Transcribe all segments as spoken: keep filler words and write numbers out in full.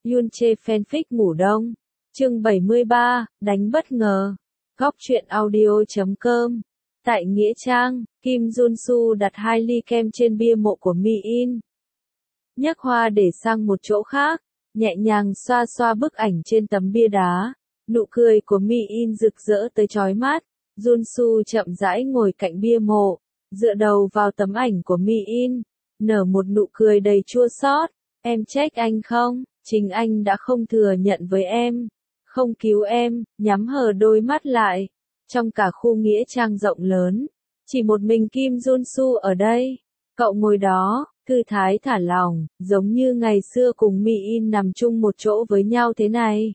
Yoon Chae fanfic ngủ đông. Chương bảy mươi ba, đánh bất ngờ. Góc truyện audio chấm com. Tại Nghĩa Trang, Kim Jun Soo đặt hai ly kem trên bia mộ của Mi In. Nhấc hoa để sang một chỗ khác, nhẹ nhàng xoa xoa bức ảnh trên tấm bia đá. Nụ cười của Mi In rực rỡ tới chói mắt. Jun Soo chậm rãi ngồi cạnh bia mộ, dựa đầu vào tấm ảnh của Mi In, nở một nụ cười đầy chua xót. Em trách anh không? Chính anh đã không thừa nhận với em, không cứu em. Nhắm hờ đôi mắt lại. Trong cả khu nghĩa trang rộng lớn, chỉ một mình Kim Jun Soo ở đây. Cậu ngồi đó, thư thái thả lỏng, giống như ngày xưa cùng Mi In nằm chung một chỗ với nhau thế này.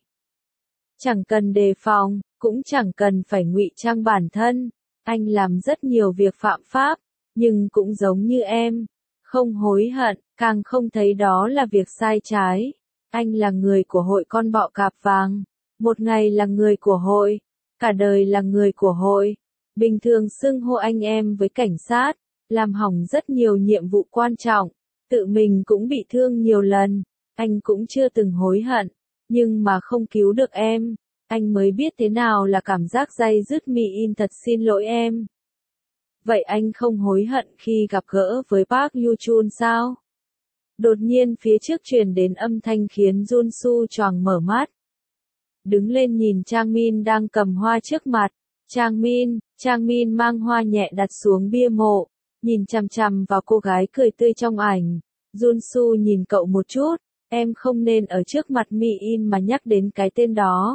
Chẳng cần đề phòng, cũng chẳng cần phải ngụy trang bản thân. Anh làm rất nhiều việc phạm pháp, nhưng cũng giống như em, không hối hận, càng không thấy đó là việc sai trái. Anh là người của hội con bọ cạp vàng, một ngày là người của hội, cả đời là người của hội. Bình thường xưng hô anh em với cảnh sát, làm hỏng rất nhiều nhiệm vụ quan trọng, tự mình cũng bị thương nhiều lần. Anh cũng chưa từng hối hận, nhưng mà không cứu được em, anh mới biết thế nào là cảm giác day dứt. Mi In thật xin lỗi em. Vậy anh không hối hận khi gặp gỡ với Park Yoo Chun sao? Đột nhiên phía trước truyền đến âm thanh khiến Jun Soo choàng mở mắt. Đứng lên nhìn Chang Min đang cầm hoa trước mặt. Chang Min, Chang Min mang hoa nhẹ đặt xuống bia mộ, nhìn chằm chằm vào cô gái cười tươi trong ảnh. Jun Soo nhìn cậu một chút, em không nên ở trước mặt Mi In mà nhắc đến cái tên đó.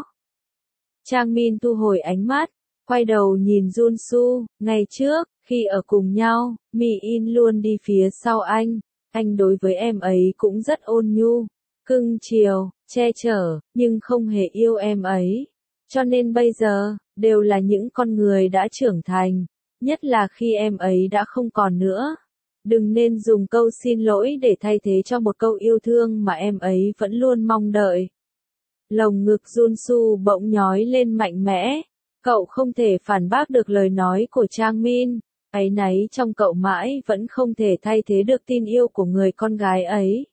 Chang Min thu hồi ánh mắt, quay đầu nhìn Jun Soo. Ngày trước, khi ở cùng nhau, Mi In luôn đi phía sau anh. Anh đối với em ấy cũng rất ôn nhu, cưng chiều, che chở, nhưng không hề yêu em ấy. Cho nên bây giờ, đều là những con người đã trưởng thành, nhất là khi em ấy đã không còn nữa. Đừng nên dùng câu xin lỗi để thay thế cho một câu yêu thương mà em ấy vẫn luôn mong đợi. Lồng ngực Jun Soo bỗng nhói lên mạnh mẽ, cậu không thể phản bác được lời nói của Chang Min. Áy náy trong cậu mãi vẫn không thể thay thế được tin yêu của người con gái ấy.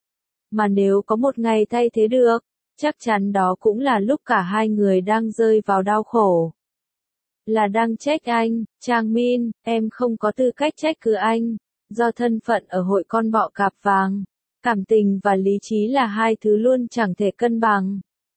Mà nếu có một ngày thay thế được, chắc chắn đó cũng là lúc cả hai người đang rơi vào đau khổ. Là đang trách anh, Chang Min, em không có tư cách trách cứ anh, do thân phận ở hội con bọ cạp vàng, cảm tình và lý trí là hai thứ luôn chẳng thể cân bằng.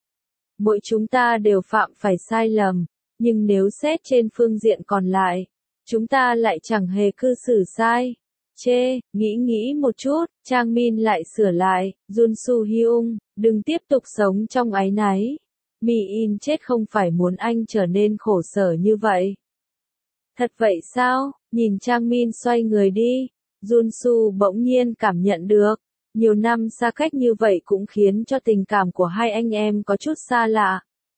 Mỗi chúng ta đều phạm phải sai lầm, nhưng nếu xét trên phương diện còn lại, chúng ta lại chẳng hề cư xử sai. Chê, nghĩ nghĩ một chút, Chang Min lại sửa lại. Jun Soo Hyung, đừng tiếp tục sống trong áy náy. Mi In chết không phải muốn anh trở nên khổ sở như vậy. Thật vậy sao? Nhìn Chang Min xoay người đi, Jun Soo bỗng nhiên cảm nhận được, nhiều năm xa cách như vậy cũng khiến cho tình cảm của hai anh em có chút xa lạ.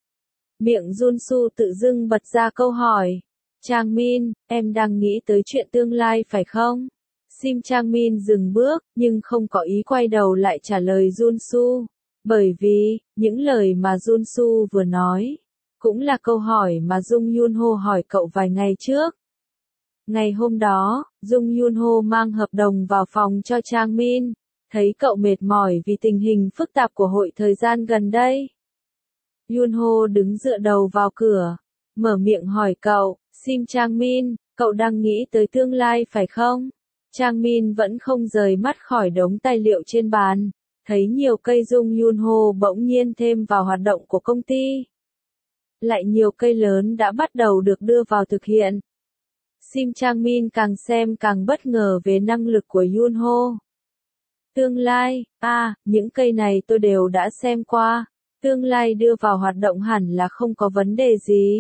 Miệng Jun Soo tự dưng bật ra câu hỏi. Chang Min, em đang nghĩ tới chuyện tương lai phải không? Sim Chang Min dừng bước, nhưng không có ý quay đầu lại trả lời Jun Soo. Bởi vì, những lời mà Jun Soo vừa nói, cũng là câu hỏi mà Jung Yoon Ho hỏi cậu vài ngày trước. Ngày hôm đó, Jung Yoon Ho mang hợp đồng vào phòng cho Chang Min, thấy cậu mệt mỏi vì tình hình phức tạp của hội thời gian gần đây. Yoon Ho đứng dựa đầu vào cửa, mở miệng hỏi cậu. Sim Chang Min, cậu đang nghĩ tới tương lai phải không? Chang Min vẫn không rời mắt khỏi đống tài liệu trên bàn, thấy nhiều cây Jung Yoon Ho bỗng nhiên thêm vào hoạt động của công ty. Lại nhiều cây lớn đã bắt đầu được đưa vào thực hiện. Sim Chang Min càng xem càng bất ngờ về năng lực của Yoon Ho. Tương lai, à, những cây này tôi đều đã xem qua, tương lai đưa vào hoạt động hẳn là không có vấn đề gì.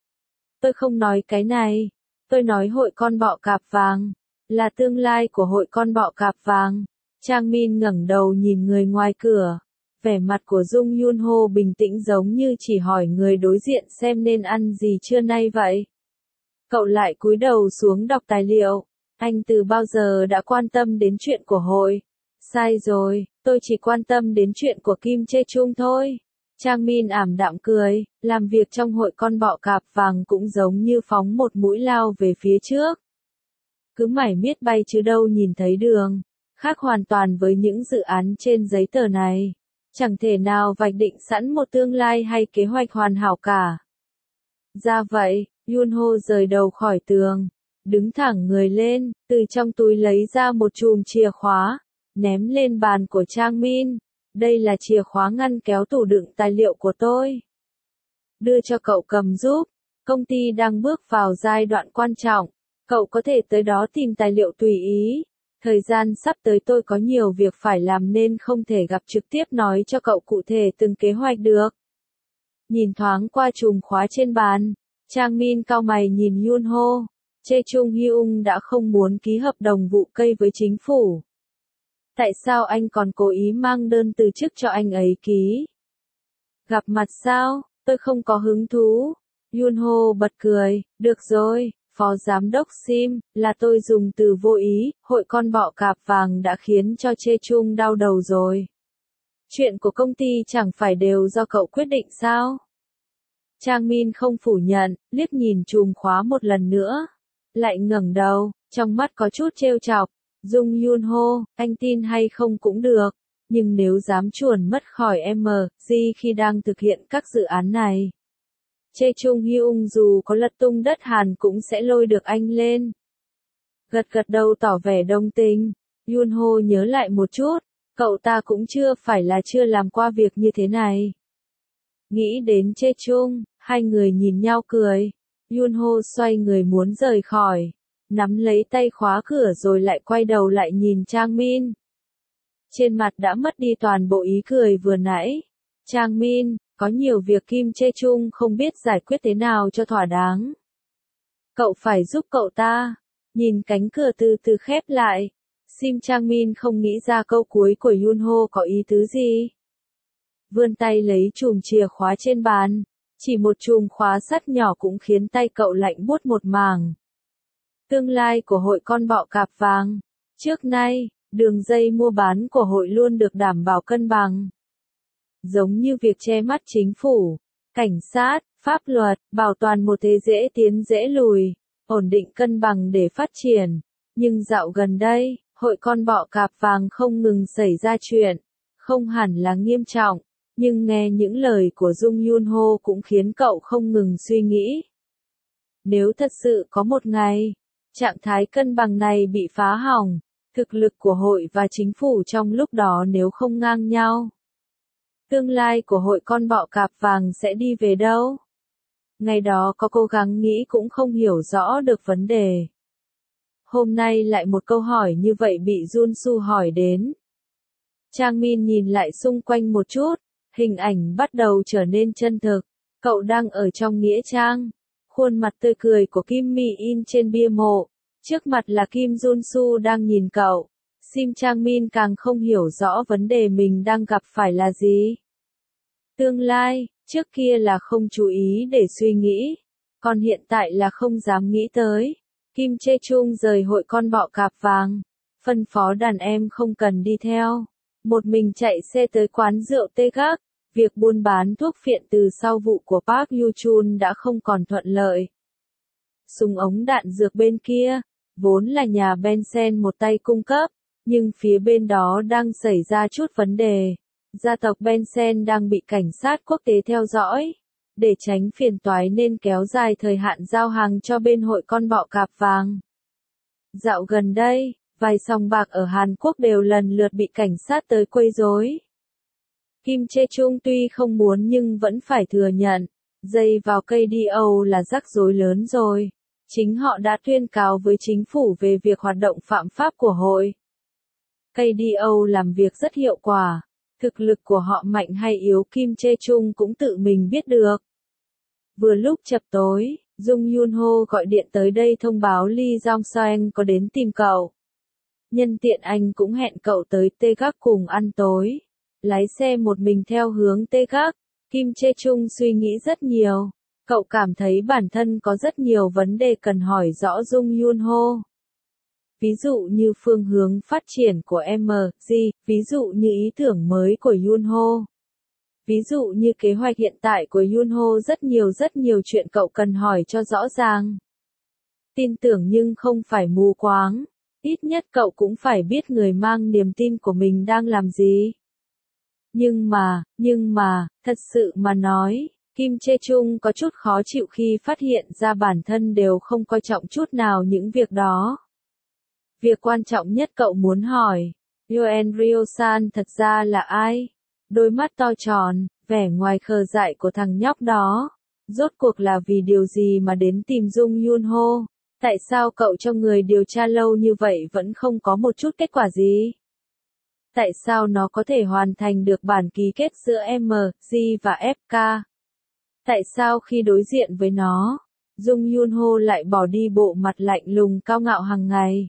Tôi không nói cái này, tôi nói hội con bọ cạp vàng, là tương lai của hội con bọ cạp vàng. Chang Min ngẩng đầu nhìn người ngoài cửa, vẻ mặt của Jung Yoon Ho bình tĩnh giống như chỉ hỏi người đối diện xem nên ăn gì trưa nay vậy. Cậu lại cúi đầu xuống đọc tài liệu, anh từ bao giờ đã quan tâm đến chuyện của hội? Sai rồi, tôi chỉ quan tâm đến chuyện của Kim Chae Chung thôi. Chang Min ảm đạm cười, làm việc trong hội con bọ cạp vàng cũng giống như phóng một mũi lao về phía trước. Cứ mải miết bay chứ đâu nhìn thấy đường, khác hoàn toàn với những dự án trên giấy tờ này. Chẳng thể nào vạch định sẵn một tương lai hay kế hoạch hoàn hảo cả. Ra vậy, Yunho rời đầu khỏi tường, đứng thẳng người lên, từ trong túi lấy ra một chùm chìa khóa, ném lên bàn của Trang Min. Đây là chìa khóa ngăn kéo tủ đựng tài liệu của tôi. Đưa cho cậu cầm giúp. Công ty đang bước vào giai đoạn quan trọng. Cậu có thể tới đó tìm tài liệu tùy ý. Thời gian sắp tới tôi có nhiều việc phải làm nên không thể gặp trực tiếp nói cho cậu cụ thể từng kế hoạch được. Nhìn thoáng qua chùm khóa trên bàn, Trang Min cau mày nhìn Yunho. Chae Chung Hyung đã không muốn ký hợp đồng vụ cây với chính phủ. Tại sao anh còn cố ý mang đơn từ chức cho anh ấy ký? Gặp mặt sao? Tôi không có hứng thú. Yunho bật cười, được rồi, phó giám đốc Sim, là tôi dùng từ vô ý, hội con bọ cạp vàng đã khiến cho Chae Chung đau đầu rồi. Chuyện của công ty chẳng phải đều do cậu quyết định sao? Trang Min không phủ nhận, liếc nhìn chùm khóa một lần nữa. Lại ngẩng đầu, trong mắt có chút trêu chọc. Dung Yunho, anh tin hay không cũng được, nhưng nếu dám chuồn mất khỏi em giê khi đang thực hiện các dự án này. Chae Chung Hyung dù có lật tung đất Hàn cũng sẽ lôi được anh lên. Gật gật đầu tỏ vẻ đồng tình, Yunho nhớ lại một chút, cậu ta cũng chưa phải là chưa làm qua việc như thế này. Nghĩ đến Chae Chung, hai người nhìn nhau cười. Yunho xoay người muốn rời khỏi, nắm lấy tay khóa cửa rồi lại quay đầu lại nhìn Trang Min. Trên mặt đã mất đi toàn bộ ý cười vừa nãy. Trang Min, có nhiều việc Kim Chae Chung không biết giải quyết thế nào cho thỏa đáng. Cậu phải giúp cậu ta. Nhìn cánh cửa từ từ khép lại. Sim Trang Min không nghĩ ra câu cuối của Yunho có ý tứ gì. Vươn tay lấy chùm chìa khóa trên bàn. Chỉ một chùm khóa sắt nhỏ cũng khiến tay cậu lạnh buốt một mảng. Tương lai của hội con bọ cạp vàng. Trước nay, đường dây mua bán của hội luôn được đảm bảo cân bằng. Giống như việc che mắt chính phủ, cảnh sát, pháp luật, bảo toàn một thế dễ tiến dễ lùi, ổn định cân bằng để phát triển. Nhưng dạo gần đây, hội con bọ cạp vàng không ngừng xảy ra chuyện, không hẳn là nghiêm trọng. Nhưng nghe những lời của Dung Yunho cũng khiến cậu không ngừng suy nghĩ. Nếu thật sự có một ngày, trạng thái cân bằng này bị phá hỏng, thực lực của hội và chính phủ trong lúc đó nếu không ngang nhau, tương lai của hội con bọ cạp vàng sẽ đi về đâu? Ngày đó có cố gắng nghĩ cũng không hiểu rõ được vấn đề. Hôm nay lại một câu hỏi như vậy bị Jun Su hỏi đến. Trang Min nhìn lại xung quanh một chút. Hình ảnh bắt đầu trở nên chân thực. Cậu đang ở trong nghĩa trang. Khuôn mặt tươi cười của Kim Mi in trên bia mộ. Trước mặt là Kim Jun Su đang nhìn cậu. Sim Trang Min càng không hiểu rõ vấn đề mình đang gặp phải là gì. Tương lai, trước kia là không chú ý để suy nghĩ. Còn hiện tại là không dám nghĩ tới. Kim Chae Chung rời hội con bọ cạp vàng. Phân phó đàn em không cần đi theo. Một mình chạy xe tới quán rượu Tê Gác. Việc buôn bán thuốc phiện từ sau vụ của Park Yu Chun đã không còn thuận lợi. Súng ống đạn dược bên kia, vốn là nhà Bensen một tay cung cấp, nhưng phía bên đó đang xảy ra chút vấn đề. Gia tộc Bensen đang bị cảnh sát quốc tế theo dõi. Để tránh phiền toái nên kéo dài thời hạn giao hàng cho bên hội con bọ cạp vàng. Dạo gần đây, vài sòng bạc ở Hàn Quốc đều lần lượt bị cảnh sát tới quấy rối. Kim Chae Chung tuy không muốn nhưng vẫn phải thừa nhận, dây vào ca đê o là rắc rối lớn rồi. Chính họ đã tuyên cáo với chính phủ về việc hoạt động phạm pháp của hội. ca đê o làm việc rất hiệu quả, thực lực của họ mạnh hay yếu Kim Chae Chung cũng tự mình biết được. Vừa lúc chập tối, Dung Yunho gọi điện tới đây thông báo Lee Jong Soen có đến tìm cậu. Nhân tiện anh cũng hẹn cậu tới Tê Gác cùng ăn tối. Lái xe một mình theo hướng Tê Gác, Kim Chae Chung suy nghĩ rất nhiều. Cậu cảm thấy bản thân có rất nhiều vấn đề cần hỏi rõ Dung Yunho. Ví dụ như phương hướng phát triển của em giê, ví dụ như ý tưởng mới của Yunho. Ví dụ như kế hoạch hiện tại của Yunho, rất nhiều rất nhiều chuyện cậu cần hỏi cho rõ ràng. Tin tưởng nhưng không phải mù quáng. Ít nhất cậu cũng phải biết người mang niềm tin của mình đang làm gì. Nhưng mà, nhưng mà, thật sự mà nói, Kim Chê Chung có chút khó chịu khi phát hiện ra bản thân đều không coi trọng chút nào những việc đó. Việc quan trọng nhất cậu muốn hỏi, Yoon Ryo-san thật ra là ai? Đôi mắt to tròn, vẻ ngoài khờ dại của thằng nhóc đó. Rốt cuộc là vì điều gì mà đến tìm Jung Yoon Ho? Tại sao cậu cho người điều tra lâu như vậy vẫn không có một chút kết quả gì? Tại sao nó có thể hoàn thành được bản ký kết giữa em, G và ép ca? Tại sao khi đối diện với nó, Jung Yoon Ho lại bỏ đi bộ mặt lạnh lùng cao ngạo hàng ngày?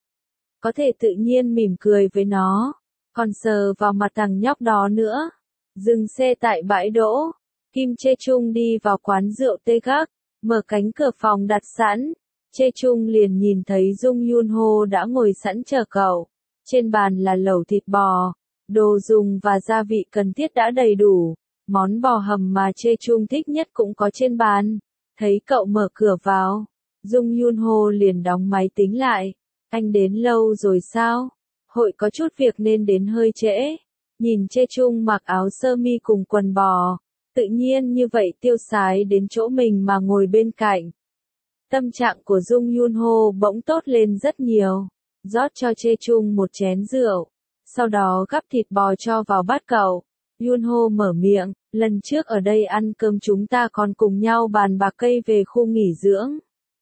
Có thể tự nhiên mỉm cười với nó, còn sờ vào mặt thằng nhóc đó nữa. Dừng xe tại bãi đỗ, Kim Chê Chung đi vào quán rượu Tê Gác, mở cánh cửa phòng đặt sẵn. Chê Chung liền nhìn thấy Jung Yoon Ho đã ngồi sẵn chờ cậu. Trên bàn là lẩu thịt bò, đồ dùng và gia vị cần thiết đã đầy đủ. Món bò hầm mà Chê Chung thích nhất cũng có trên bàn. Thấy cậu mở cửa vào, Jung Yoon Ho liền đóng máy tính lại. Anh đến lâu rồi sao? Hội có chút việc nên đến hơi trễ. Nhìn Chê Chung mặc áo sơ mi cùng quần bò, tự nhiên như vậy tiêu sái đến chỗ mình mà ngồi bên cạnh. Tâm trạng của Jung Yoon Ho bỗng tốt lên rất nhiều. Rót cho Chê Chung một chén rượu, sau đó gắp thịt bò cho vào bát cậu. Yoon Ho mở miệng, lần trước ở đây ăn cơm chúng ta còn cùng nhau bàn bạc cây về khu nghỉ dưỡng.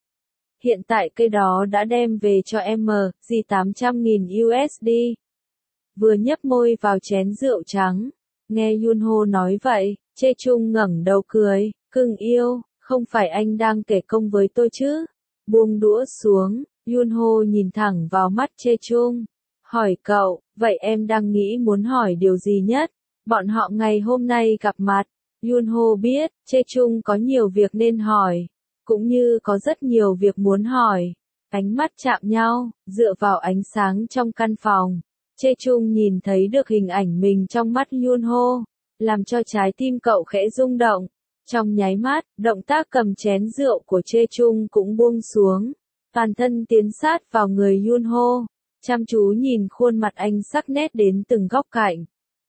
Hiện tại cây đó đã đem về cho em, G tám trăm nghìn u ét đê. Vừa nhấp môi vào chén rượu trắng, nghe Yoon Ho nói vậy, Chê Chung ngẩng đầu cười, cưng yêu, không phải anh đang kể công với tôi chứ? Buông đũa xuống, Yoon Ho nhìn thẳng vào mắt Chê Chung, hỏi cậu, vậy em đang nghĩ muốn hỏi điều gì nhất? Bọn họ ngày hôm nay gặp mặt, Yoon Ho biết, Chê Chung có nhiều việc nên hỏi, cũng như có rất nhiều việc muốn hỏi. Ánh mắt chạm nhau, dựa vào ánh sáng trong căn phòng. Chê Chung nhìn thấy được hình ảnh mình trong mắt Yoon Ho, làm cho trái tim cậu khẽ rung động. Trong nháy mắt, động tác cầm chén rượu của Chê Chung cũng buông xuống. Toàn thân tiến sát vào người Yoon Ho, chăm chú nhìn khuôn mặt anh sắc nét đến từng góc cạnh.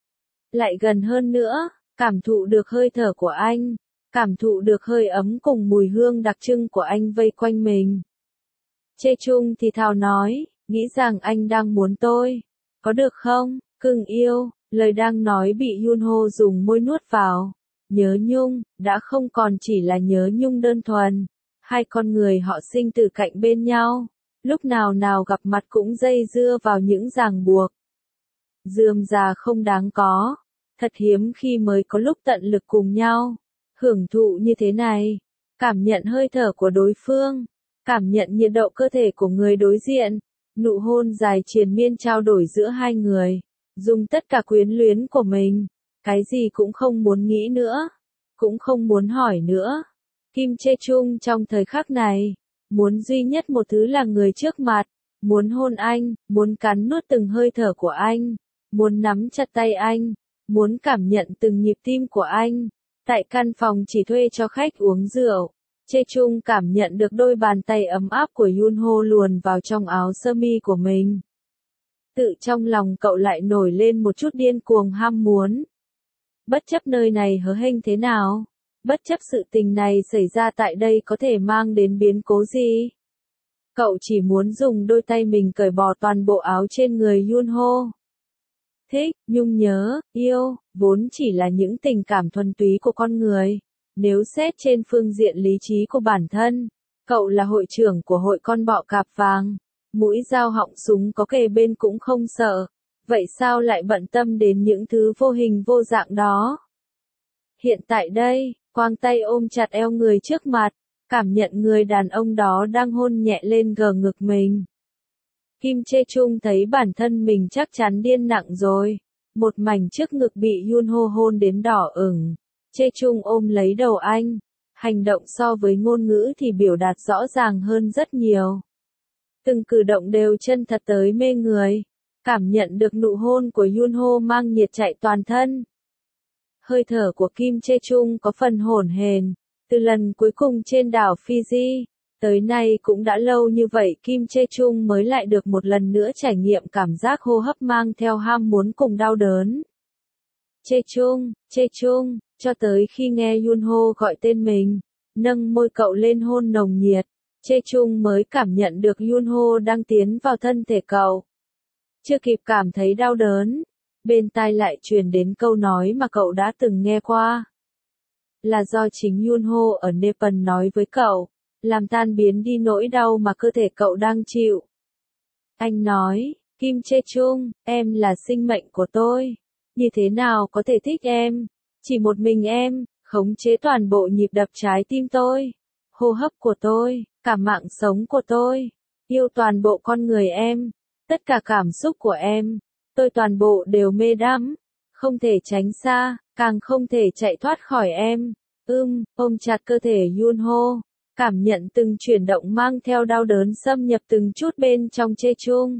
Lại gần hơn nữa, cảm thụ được hơi thở của anh, cảm thụ được hơi ấm cùng mùi hương đặc trưng của anh vây quanh mình. Chê Chung thì thào nói, nghĩ rằng anh đang muốn tôi. Có được không, cưng yêu? Lời đang nói bị Yoon Ho dùng môi nuốt vào. Nhớ nhung, đã không còn chỉ là nhớ nhung đơn thuần. Hai con người họ sinh từ cạnh bên nhau. Lúc nào nào gặp mặt cũng dây dưa vào những ràng buộc. Rườm rà không đáng có. Thật hiếm khi mới có lúc tận lực cùng nhau. Hưởng thụ như thế này. Cảm nhận hơi thở của đối phương. Cảm nhận nhiệt độ cơ thể của người đối diện. Nụ hôn dài triền miên trao đổi giữa hai người. Dùng tất cả quyến luyến của mình. Cái gì cũng không muốn nghĩ nữa. Cũng không muốn hỏi nữa. Kim Chê Chung trong thời khắc này. Muốn duy nhất một thứ là người trước mặt. Muốn hôn anh. Muốn cắn nuốt từng hơi thở của anh. Muốn nắm chặt tay anh. Muốn cảm nhận từng nhịp tim của anh. Tại căn phòng chỉ thuê cho khách uống rượu. Chê Chung cảm nhận được đôi bàn tay ấm áp của Yoon Ho luồn vào trong áo sơ mi của mình. Tự trong lòng cậu lại nổi lên một chút điên cuồng ham muốn. Bất chấp nơi này hớ hênh thế nào, bất chấp sự tình này xảy ra tại đây có thể mang đến biến cố gì, cậu chỉ muốn dùng đôi tay mình cởi bỏ toàn bộ áo trên người Yoon Ho. Thích, nhung nhớ, yêu, vốn chỉ là những tình cảm thuần túy của con người. Nếu xét trên phương diện lý trí của bản thân, cậu là hội trưởng của hội con bọ cạp vàng. Mũi dao họng súng có kề bên cũng không sợ. Vậy sao lại bận tâm đến những thứ vô hình vô dạng đó? Hiện tại đây, quang tay ôm chặt eo người trước mặt, cảm nhận người đàn ông đó đang hôn nhẹ lên gờ ngực mình. Kim Chê Chung thấy bản thân mình chắc chắn điên nặng rồi. Một mảnh trước ngực bị Yoon Ho hôn đến đỏ ửng. Chê Chung ôm lấy đầu anh. Hành động so với ngôn ngữ thì biểu đạt rõ ràng hơn rất nhiều. Từng cử động đều chân thật tới mê người. Cảm nhận được nụ hôn của Yoon Ho mang nhiệt chạy toàn thân. Hơi thở của Kim Chê Chung có phần hổn hển. Từ lần cuối cùng trên đảo Fiji, tới nay cũng đã lâu như vậy Kim Chê Chung mới lại được một lần nữa trải nghiệm cảm giác hô hấp mang theo ham muốn cùng đau đớn. Chae-chung, Chae-chung, cho tới khi nghe Yunho gọi tên mình, nâng môi cậu lên hôn nồng nhiệt, Chae-chung mới cảm nhận được Yunho đang tiến vào thân thể cậu. Chưa kịp cảm thấy đau đớn, bên tai lại truyền đến câu nói mà cậu đã từng nghe qua. Là do chính Yunho ở Nepal nói với cậu, làm tan biến đi nỗi đau mà cơ thể cậu đang chịu. Anh nói, Kim Chae-chung, em là sinh mệnh của tôi. Như thế nào có thể thích em? Chỉ một mình em, khống chế toàn bộ nhịp đập trái tim tôi, hô hấp của tôi, cả mạng sống của tôi, yêu toàn bộ con người em, tất cả cảm xúc của em, tôi toàn bộ đều mê đắm, không thể tránh xa, càng không thể chạy thoát khỏi em. Ưm, ôm chặt cơ thể Yunho, cảm nhận từng chuyển động mang theo đau đớn xâm nhập từng chút bên trong Chae-chung.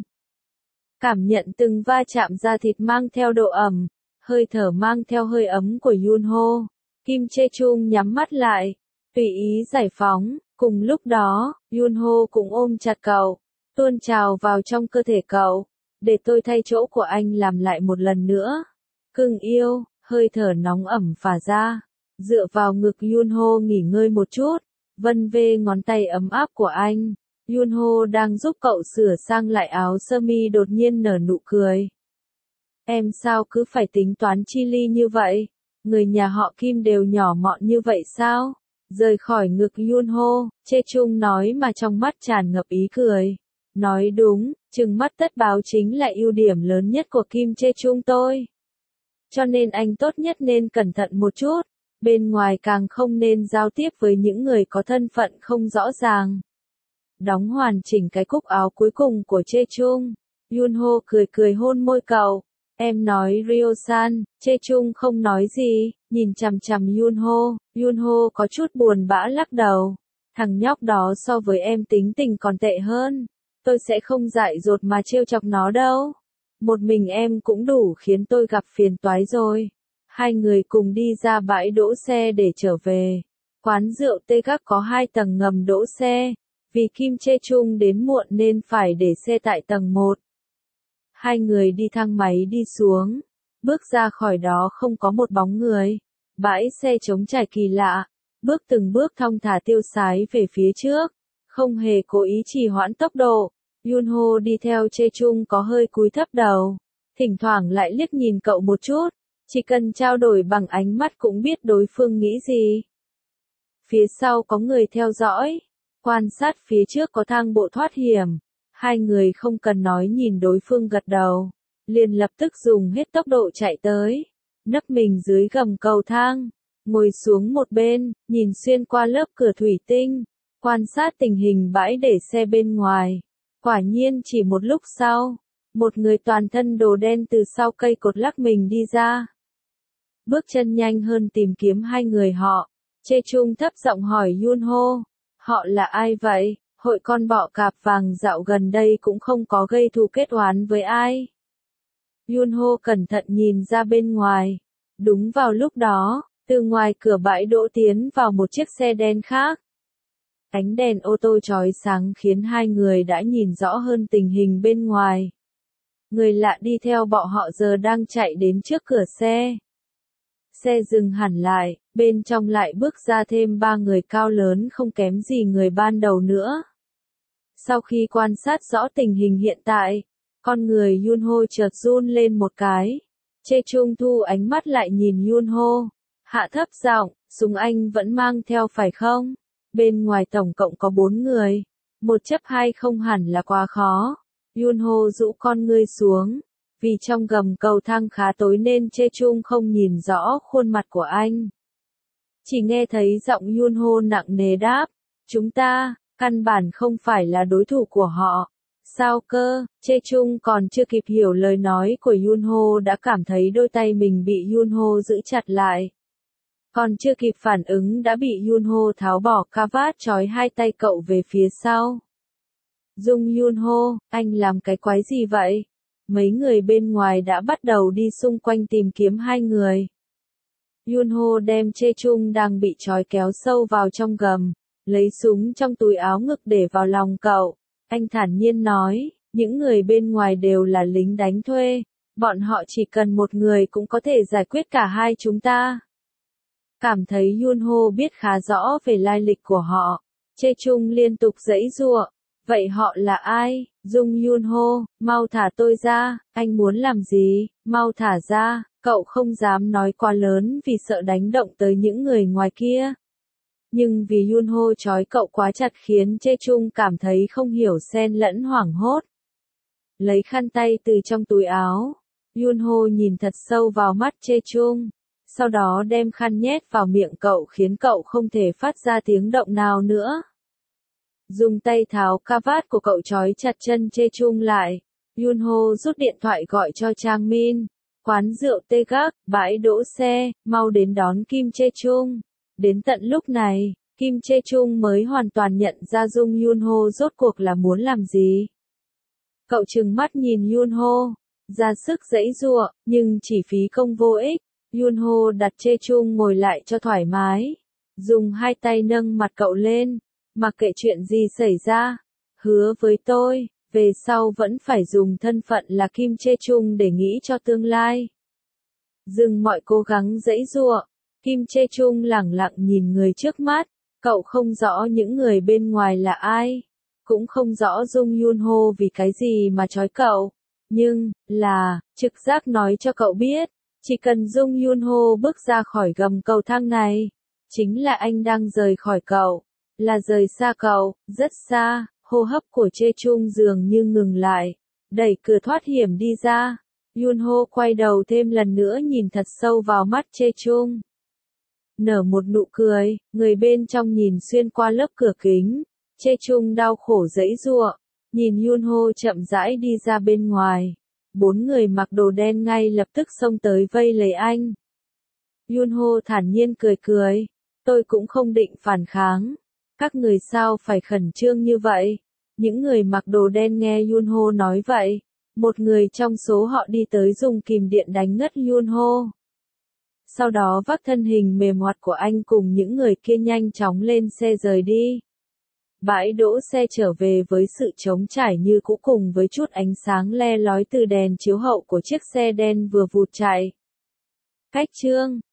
Cảm nhận từng va chạm da thịt mang theo độ ẩm, hơi thở mang theo hơi ấm của Yunho. Kim Chae-chung nhắm mắt lại, tùy ý giải phóng, cùng lúc đó, Yunho cũng ôm chặt cậu, tuôn trào vào trong cơ thể cậu, để tôi thay chỗ của anh làm lại một lần nữa. Cưng yêu, hơi thở nóng ẩm phả ra, dựa vào ngực Yunho nghỉ ngơi một chút, vân vê ngón tay ấm áp của anh. Yunho đang giúp cậu sửa sang lại áo sơ mi đột nhiên nở nụ cười. Em sao cứ phải tính toán chi ly như vậy? Người nhà họ Kim đều nhỏ mọn như vậy sao? Rời khỏi ngực Yunho, Chae-chung nói mà trong mắt tràn ngập ý cười. Nói đúng, trừng mắt tất báo chính là ưu điểm lớn nhất của Kim Chae-chung tôi. Cho nên anh tốt nhất nên cẩn thận một chút, bên ngoài càng không nên giao tiếp với những người có thân phận không rõ ràng. Đóng hoàn chỉnh cái cúc áo cuối cùng của Chae-chung, Yunho cười cười hôn môi cậu. Em nói Ryo-san, Chae-chung không nói gì, nhìn chằm chằm Yunho, Yunho có chút buồn bã lắc đầu. Thằng nhóc đó so với em tính tình còn tệ hơn, tôi sẽ không dại dột mà trêu chọc nó đâu. Một mình em cũng đủ khiến tôi gặp phiền toái rồi. Hai người cùng đi ra bãi đỗ xe để trở về. Quán rượu Tê Gác có hai tầng ngầm đỗ xe, vì Kim Chae-chung đến muộn nên phải để xe tại tầng một. Hai người đi thang máy đi xuống, bước ra khỏi đó không có một bóng người. Bãi xe trống trải kỳ lạ, bước từng bước thong thả tiêu sái về phía trước, không hề cố ý trì hoãn tốc độ. Yunho đi theo Chae-chung có hơi cúi thấp đầu, thỉnh thoảng lại liếc nhìn cậu một chút, chỉ cần trao đổi bằng ánh mắt cũng biết đối phương nghĩ gì. Phía sau có người theo dõi, quan sát phía trước có thang bộ thoát hiểm, hai người không cần nói nhìn đối phương gật đầu, liền lập tức dùng hết tốc độ chạy tới, nấp mình dưới gầm cầu thang, ngồi xuống một bên, nhìn xuyên qua lớp cửa thủy tinh, quan sát tình hình bãi để xe bên ngoài. Quả nhiên chỉ một lúc sau, một người toàn thân đồ đen từ sau cây cột lắc mình đi ra. Bước chân nhanh hơn tìm kiếm hai người họ, Chae-chung thấp giọng hỏi Yunho, họ là ai vậy? Hội con bọ cạp vàng dạo gần đây cũng không có gây thù kết oán với ai. Yunho cẩn thận nhìn ra bên ngoài. Đúng vào lúc đó, từ ngoài cửa bãi đỗ tiến vào một chiếc xe đen khác. Ánh đèn ô tô chói sáng khiến hai người đã nhìn rõ hơn tình hình bên ngoài. Người lạ đi theo bọn họ giờ đang chạy đến trước cửa xe. Xe dừng hẳn lại, bên trong lại bước ra thêm ba người cao lớn không kém gì người ban đầu nữa. Sau khi quan sát rõ tình hình hiện tại, con người Yunho chợt run lên một cái. Chae-chung thu ánh mắt lại nhìn Yunho, hạ thấp giọng, súng anh vẫn mang theo phải không? Bên ngoài tổng cộng có bốn người, một chấp hai không hẳn là quá khó. Yunho rũ con ngươi xuống, vì trong gầm cầu thang khá tối nên Chae-chung không nhìn rõ khuôn mặt của anh. Chỉ nghe thấy giọng Yunho nặng nề đáp, chúng ta, căn bản không phải là đối thủ của họ. Sao cơ? Chae-chung còn chưa kịp hiểu lời nói của Yunho đã cảm thấy đôi tay mình bị Yunho giữ chặt lại. Còn chưa kịp phản ứng đã bị Yunho tháo bỏ cravat trói hai tay cậu về phía sau. Dung Yunho, anh làm cái quái gì vậy? Mấy người bên ngoài đã bắt đầu đi xung quanh tìm kiếm hai người. Yunho đem Chae-chung đang bị trói kéo sâu vào trong gầm, lấy súng trong túi áo ngực để vào lòng cậu. Anh thản nhiên nói, những người bên ngoài đều là lính đánh thuê, Bọn họ chỉ cần một người cũng có thể giải quyết cả hai chúng ta. Cảm thấy Yunho biết khá rõ về lai lịch của họ. Chê Chung liên tục giãy giụa. Vậy họ là ai? Dung Yunho, mau thả tôi ra, anh muốn làm gì? Mau thả ra, cậu không dám nói quá lớn vì sợ đánh động tới những người ngoài kia. Nhưng vì Yunho trói cậu quá chặt khiến Chê Chung cảm thấy không hiểu xen lẫn hoảng hốt. Lấy khăn tay từ trong túi áo. Yunho nhìn thật sâu vào mắt Chê Chung. Sau đó đem khăn nhét vào miệng cậu khiến cậu không thể phát ra tiếng động nào nữa. Dùng tay tháo ca vát của cậu trói chặt chân Chê Chung lại. Yunho rút điện thoại gọi cho Trang Min. Quán rượu Tê Gác, bãi đỗ xe, mau đến đón Kim Chê Chung. Đến tận lúc này, Kim Chê Chung mới hoàn toàn nhận ra Dung Yunho rốt cuộc là muốn làm gì. Cậu trừng mắt nhìn Yunho, ra sức giãy giụa, nhưng chỉ phí công vô ích. Yunho đặt Chê Chung ngồi lại cho thoải mái. Dùng hai tay nâng mặt cậu lên. Mặc kệ chuyện gì xảy ra, hứa với tôi, về sau vẫn phải dùng thân phận là Kim Chê Chung để nghĩ cho tương lai. Dừng mọi cố gắng giãy giụa, Kim Chê Chung lẳng lặng nhìn người trước mắt, cậu không rõ những người bên ngoài là ai, cũng không rõ Dung Yunho vì cái gì mà trói cậu, nhưng, là, trực giác nói cho cậu biết, chỉ cần Dung Yunho bước ra khỏi gầm cầu thang này, chính là anh đang rời khỏi cậu. Là rời xa cậu, rất xa, hô hấp của Chê Chung dường như ngừng lại, đẩy cửa thoát hiểm đi ra. Yunho quay đầu thêm lần nữa nhìn thật sâu vào mắt Chê Chung. Nở một nụ cười, người bên trong nhìn xuyên qua lớp cửa kính. Chê Chung đau khổ giãy giụa, nhìn Yunho chậm rãi đi ra bên ngoài. Bốn người mặc đồ đen ngay lập tức xông tới vây lấy anh. Yunho thản nhiên cười cười, tôi cũng không định phản kháng. Các người sao phải khẩn trương như vậy? Những người mặc đồ đen nghe Yunho nói vậy. Một người trong số họ đi tới dùng kìm điện đánh ngất Yunho. Sau đó vác thân hình mềm hoạt của anh cùng những người kia nhanh chóng lên xe rời đi. Bãi đỗ xe trở về với sự trống trải như cũ cùng với chút ánh sáng le lói từ đèn chiếu hậu của chiếc xe đen vừa vụt chạy. Cách chương